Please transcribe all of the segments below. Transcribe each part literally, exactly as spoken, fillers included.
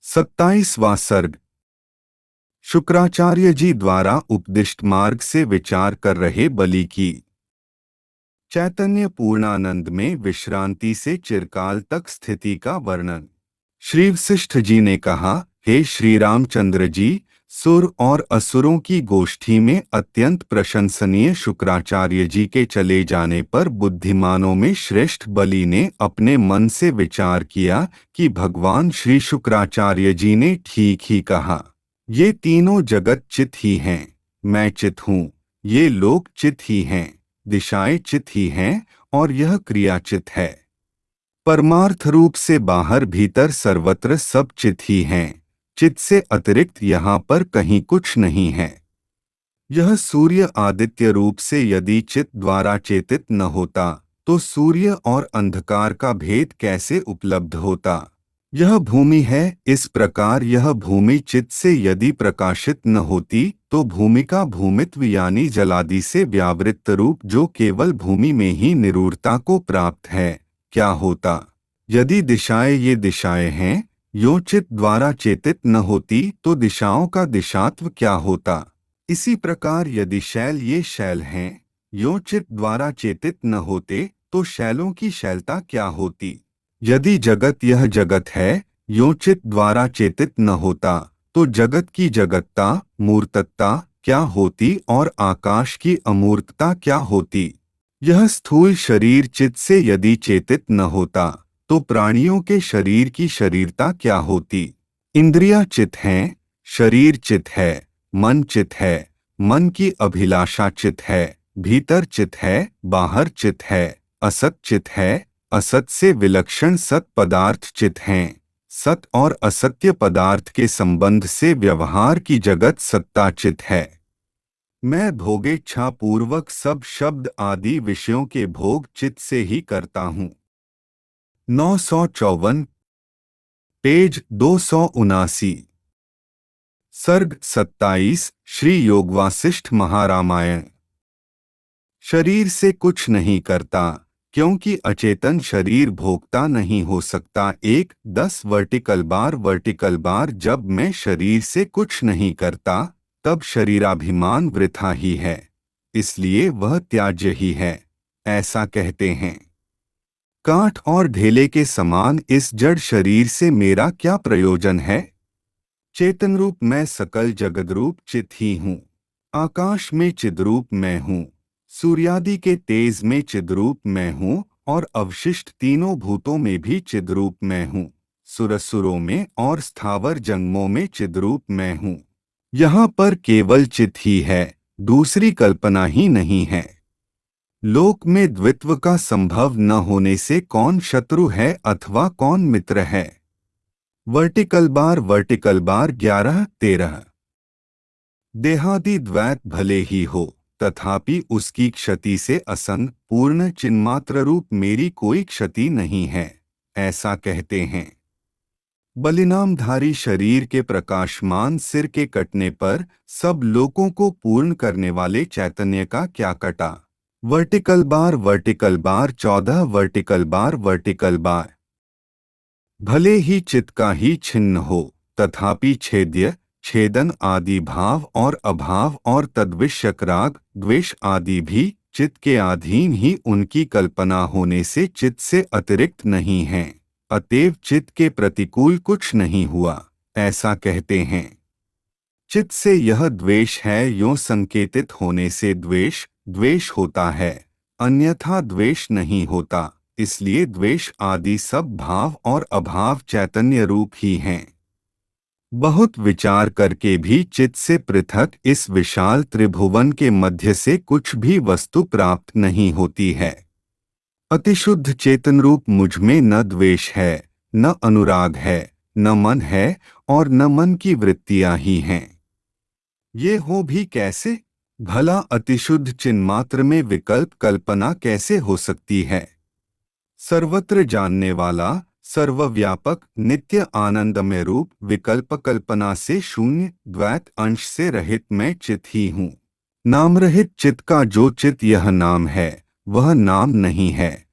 सत्ताईसवां सर्ग। शुक्राचार्य जी द्वारा उपदिष्ट मार्ग से विचार कर रहे बलि की। चैतन्य पूर्णानंद में विश्रांति से चिरकाल तक स्थिति का वर्णन। श्री वशिष्ठ जी ने कहा, हे श्री रामचंद्र जी, सुर और असुरों की गोष्ठी में अत्यंत प्रशंसनीय शुक्राचार्य जी के चले जाने पर बुद्धिमानों में श्रेष्ठ बलि ने अपने मन से विचार किया कि भगवान श्री शुक्राचार्य जी ने ठीक ही कहा। ये तीनों जगत चित ही हैं, मैं चित हूँ, ये लोक चित ही हैं, दिशाएं चित ही हैं और यह क्रिया चित है। परमार्थ रूप से बाहर भीतर सर्वत्र सब चित ही हैं, चित से अतिरिक्त यहाँ पर कहीं कुछ नहीं है। यह सूर्य आदित्य रूप से यदि चित द्वारा चेतित न होता तो सूर्य और अंधकार का भेद कैसे उपलब्ध होता। यह भूमि है, इस प्रकार यह भूमि चित से यदि प्रकाशित न होती तो भूमि का भूमित्व यानी जलादि से व्यावृत्त रूप जो केवल भूमि में ही निरूढ़ता को प्राप्त है, क्या होता। यदि दिशाएं ये दिशाएं हैं, यो चित द्वारा चेतित न होती तो दिशाओं का दिशात्व क्या होता। इसी प्रकार यदि शैल ये शैल हैं, यो चित द्वारा चेतित न होते तो शैलों की शैलता क्या होती। यदि जगत यह जगत है, यो चित द्वारा चेतित न होता तो जगत की जगतता मूर्तता क्या होती और आकाश की अमूर्तता क्या होती। यह स्थूल शरीर चित से यदि चेतित न होता तो प्राणियों के शरीर की शरीरता क्या होती। इंद्रियां चित हैं, शरीर चित है, मन चित है, मन की अभिलाषा चित है, भीतर चित है, बाहर चित है, असत चित है, असत से विलक्षण सत पदार्थ चित हैं, सत और असत्य पदार्थ के संबंध से व्यवहार की जगत सत्ता चित है। मैं भोगेच्छा पूर्वक सब शब्द आदि विषयों के भोग चित से ही करता हूँ। नौ सौ चौवन पेज दो सौ उनासी। सर्ग सत्ताईस श्री योगवासिष्ठ महारामायण। शरीर से कुछ नहीं करता क्योंकि अचेतन शरीर भोगता नहीं हो सकता। एक दस वर्टिकल बार वर्टिकल बार जब मैं शरीर से कुछ नहीं करता तब शरीराभिमान वृथा ही है, इसलिए वह त्याज्य ही है, ऐसा कहते हैं। काठ और ढेले के समान इस जड़ शरीर से मेरा क्या प्रयोजन है। चेतन रूप मैं सकल जगद्रूप चित ही हूँ। आकाश में चिद्रूप मैं हूँ, सूर्यादि के तेज में चिद्रूप मैं हूँ और अवशिष्ट तीनों भूतों में भी चिद्रूप मैं हूँ। सुरसुरों में और स्थावर जंगमों में चिद्रूप मैं हूँ। यहाँ पर केवल चित ही है, दूसरी कल्पना ही नहीं है। लोक में द्वित्व का संभव न होने से कौन शत्रु है अथवा कौन मित्र है। वर्टिकल बार वर्टिकल बार ग्यारह तेरह। देहादि द्वैत भले ही हो तथापि उसकी क्षति से असंग पूर्ण चिन्मात्र रूप मेरी कोई क्षति नहीं है, ऐसा कहते हैं। बलिनामधारी शरीर के प्रकाशमान सिर के कटने पर सब लोकों को पूर्ण करने वाले चैतन्य का क्या कटा। वर्टिकल बार वर्टिकल बार चौदह वर्टिकल बार वर्टिकल बार। भले ही चित्त का ही छिन्न हो तथापि छेद्य छेदन आदि भाव और अभाव और तद्विषयक राग द्वेष आदि भी चित्त के अधीन ही उनकी कल्पना होने से चित्त से अतिरिक्त नहीं हैं, अतएव चित्त के प्रतिकूल कुछ नहीं हुआ, ऐसा कहते हैं। चित्त से यह द्वेष है यों संकेतित होने से द्वेष द्वेष होता है, अन्यथा द्वेष नहीं होता, इसलिए द्वेष आदि सब भाव और अभाव चैतन्य रूप ही हैं। बहुत विचार करके भी चित्त से पृथक इस विशाल त्रिभुवन के मध्य से कुछ भी वस्तु प्राप्त नहीं होती है। अतिशुद्ध चेतन रूप मुझ में न द्वेष है, न अनुराग है, न मन है और न मन की वृत्तियां ही हैं। ये हो भी कैसे। भला अतिशुद्ध चिन्मात्र में विकल्प कल्पना कैसे हो सकती है। सर्वत्र जानने वाला सर्वव्यापक नित्य आनंदमय रूप विकल्प कल्पना से शून्य द्वैत अंश से रहित मैं चित ही हूँ। नाम रहित चित्त का जो चित्त यह नाम है वह नाम नहीं है।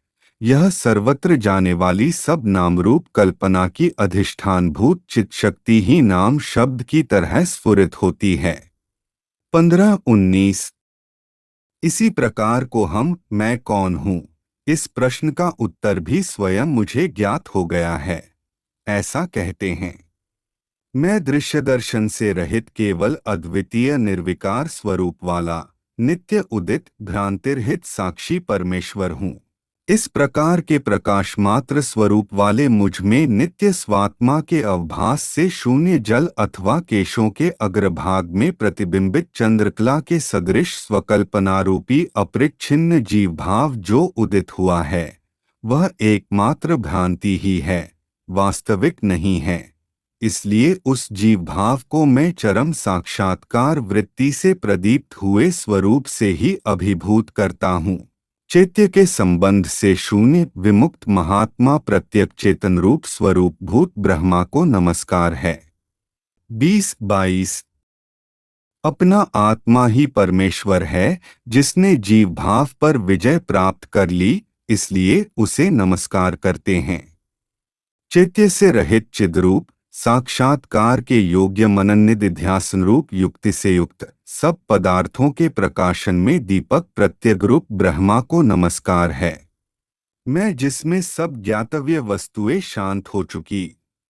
यह सर्वत्र जाने वाली सब नामरूप कल्पना की अधिष्ठानभूत चित शक्ति ही नाम शब्द की तरह स्फुरित होती है। पंद्रह उन्नीस। इसी प्रकार को हम मैं कौन हूँ, इस प्रश्न का उत्तर भी स्वयं मुझे ज्ञात हो गया है। ऐसा कहते हैं, मैं दृश्य दर्शन से रहित केवल अद्वितीय निर्विकार स्वरूप वाला नित्य उदित भ्रांतिरहित साक्षी परमेश्वर हूँ। इस प्रकार के प्रकाश मात्र स्वरूप वाले मुझ में नित्य स्वात्मा के अवभास से शून्य जल अथवा केशों के अग्रभाग में प्रतिबिंबित चंद्रकला के सदृश स्वकल्पनारूपी अपरिच्छिन्न जीव भाव जो उदित हुआ है, वह एकमात्र भ्रांति ही है, वास्तविक नहीं है। इसलिए उस जीव भाव को मैं चरम साक्षात्कार वृत्ति से प्रदीप्त हुए स्वरूप से ही अभिभूत करता हूँ। चैत्य के संबंध से शून्य विमुक्त महात्मा प्रत्यक चेतन रूप स्वरूप भूत ब्रह्मा को नमस्कार है। बीस बाईस। अपना आत्मा ही परमेश्वर है, जिसने जीव भाव पर विजय प्राप्त कर ली, इसलिए उसे नमस्कार करते हैं। चैत्य से रहित चिद्रूप साक्षात्कार के योग्य मनन रूप युक्ति से युक्त सब पदार्थों के प्रकाशन में दीपक प्रत्यग रूप ब्रह्मा को नमस्कार है। मैं जिसमें सब ज्ञातव्य वस्तुएं शांत हो चुकी।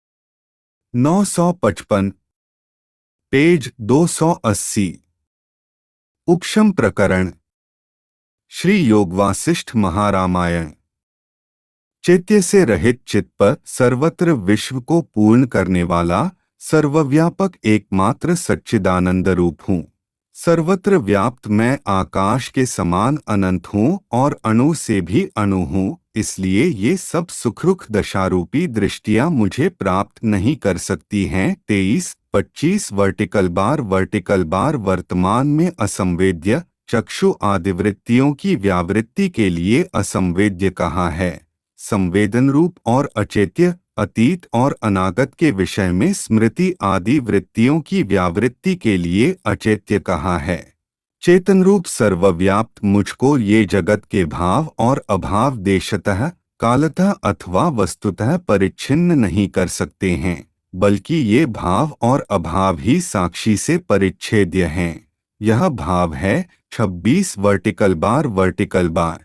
नौ सौ पचपन पेज दो सौ अस्सी। उपशम प्रकरण श्री योग वासिष्ठ महारामायण। चैत्य से रहित चित्त पर सर्वत्र विश्व को पूर्ण करने वाला सर्वव्यापक एकमात्र सच्चिदानंद रूप हूँ। सर्वत्र व्याप्त मैं आकाश के समान अनंत हूँ और अणु से भी अणु हूँ, इसलिए ये सब सुखरुख दशारूपी दृष्टियाँ मुझे प्राप्त नहीं कर सकती हैं। तेईस पच्चीस वर्टिकल बार वर्टिकल बार वर्तमान में असंवेद्य चक्षु आदिवृत्तियों की व्यावृत्ति के लिए असंवेद्य कहा है। संवेदन रूप और अचेत्य अतीत और अनागत के विषय में स्मृति आदि वृत्तियों की व्यावृत्ति के लिए अचेत्य कहा है। चेतन रूप सर्वव्याप्त मुझको ये जगत के भाव और अभाव देशतः कालतः अथवा वस्तुतः परिच्छिन्न नहीं कर सकते हैं, बल्कि ये भाव और अभाव ही साक्षी से परिच्छेद्य हैं। यह भाव है छब्बीस वर्टिकल बार वर्टिकल बार।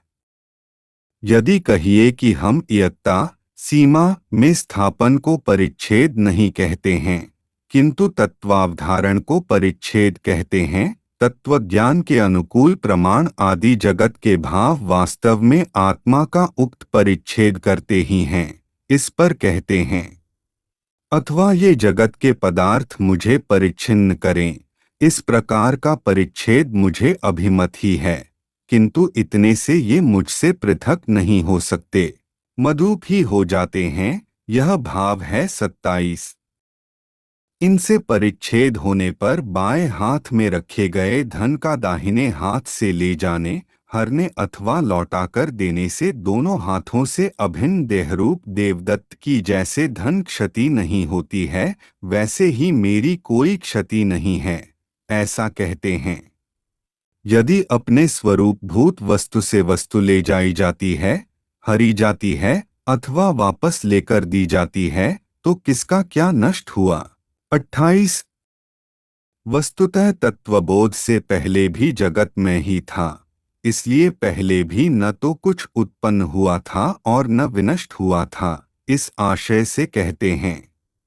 यदि कहिए कि हम इयत्ता सीमा में स्थापन को परिच्छेद नहीं कहते हैं, किंतु तत्वावधारण को परिच्छेद कहते हैं, तत्वज्ञान के अनुकूल प्रमाण आदि जगत के भाव वास्तव में आत्मा का उक्त परिच्छेद करते ही हैं, इस पर कहते हैं। अथवा ये जगत के पदार्थ मुझे परिच्छिन्न करें, इस प्रकार का परिच्छेद मुझे अभिमत ही है, किंतु इतने से ये मुझसे पृथक नहीं हो सकते, मधुप ही हो जाते हैं। यह भाव है सत्ताईस। इनसे परिच्छेद होने पर बाएं हाथ में रखे गए धन का दाहिने हाथ से ले जाने, हरने अथवा लौटाकर देने से दोनों हाथों से अभिन्न देहरूप देवदत्त की जैसे धन क्षति नहीं होती है, वैसे ही मेरी कोई क्षति नहीं है, ऐसा कहते हैं। यदि अपने स्वरूप भूत वस्तु से वस्तु ले जाई जाती है, हरी जाती है अथवा वापस लेकर दी जाती है, तो किसका क्या नष्ट हुआ। अट्ठाईस। वस्तुतः तत्वबोध से पहले भी जगत में ही था, इसलिए पहले भी न तो कुछ उत्पन्न हुआ था और न विनष्ट हुआ था, इस आशय से कहते हैं।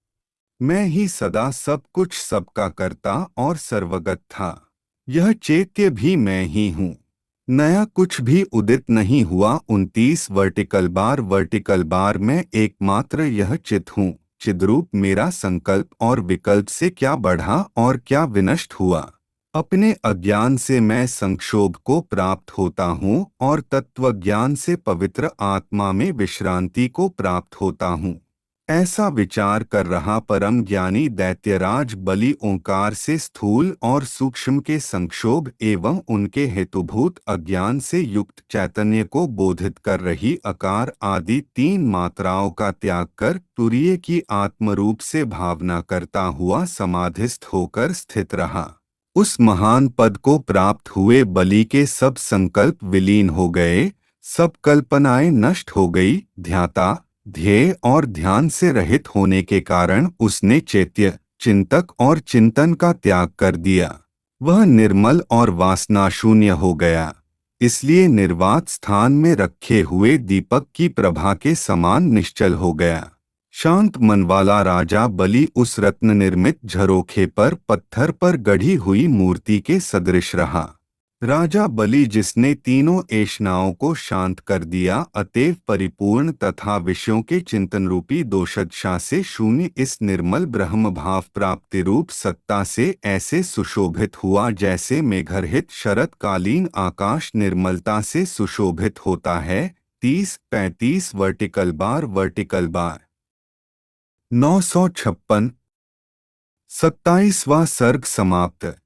मैं ही सदा सब कुछ सबका करता और सर्वगत था। यह चैत्य भी मैं ही हूँ, नया कुछ भी उदित नहीं हुआ। उनतीस वर्टिकल बार वर्टिकल बार में एकमात्र यह चित हूँ। चिद्रूप मेरा संकल्प और विकल्प से क्या बढ़ा और क्या विनष्ट हुआ। अपने अज्ञान से मैं संक्षोभ को प्राप्त होता हूँ और तत्वज्ञान से पवित्र आत्मा में विश्रांति को प्राप्त होता हूँ। ऐसा विचार कर रहा परम ज्ञानी दैत्यराज बलि ओंकार से स्थूल और सूक्ष्म के संक्षोभ एवं उनके हेतुभूत अज्ञान से युक्त चैतन्य को बोधित कर रही अकार आदि तीन मात्राओं का त्याग कर तुरीय की आत्मरूप से भावना करता हुआ समाधिस्थ होकर स्थित रहा। उस महान पद को प्राप्त हुए बलि के सब संकल्प विलीन हो गए, सब कल्पनाएं नष्ट हो गई। ध्याता ध्येय और ध्यान से रहित होने के कारण उसने चैत्य चिंतक और चिंतन का त्याग कर दिया। वह निर्मल और वासना शून्य हो गया। इसलिए निर्वात स्थान में रखे हुए दीपक की प्रभा के समान निश्चल हो गया। शांत मन वाला राजा बलि उस रत्न निर्मित झरोखे पर पत्थर पर गढ़ी हुई मूर्ति के सदृश रहा। राजा बलि जिसने तीनों ऐषणाओं को शांत कर दिया, अतएव परिपूर्ण तथा विषयों के चिंतन रूपी दोषदशा से शून्य इस निर्मल ब्रह्म भाव प्राप्ति रूप सत्ता से ऐसे सुशोभित हुआ जैसे मेघरहित शरतकालीन आकाश निर्मलता से सुशोभित होता है। तीस पैंतीस वर्टिकल बार वर्टिकल बार नौ सौ छप्पन। सत्ताईसवां सर्ग समाप्त।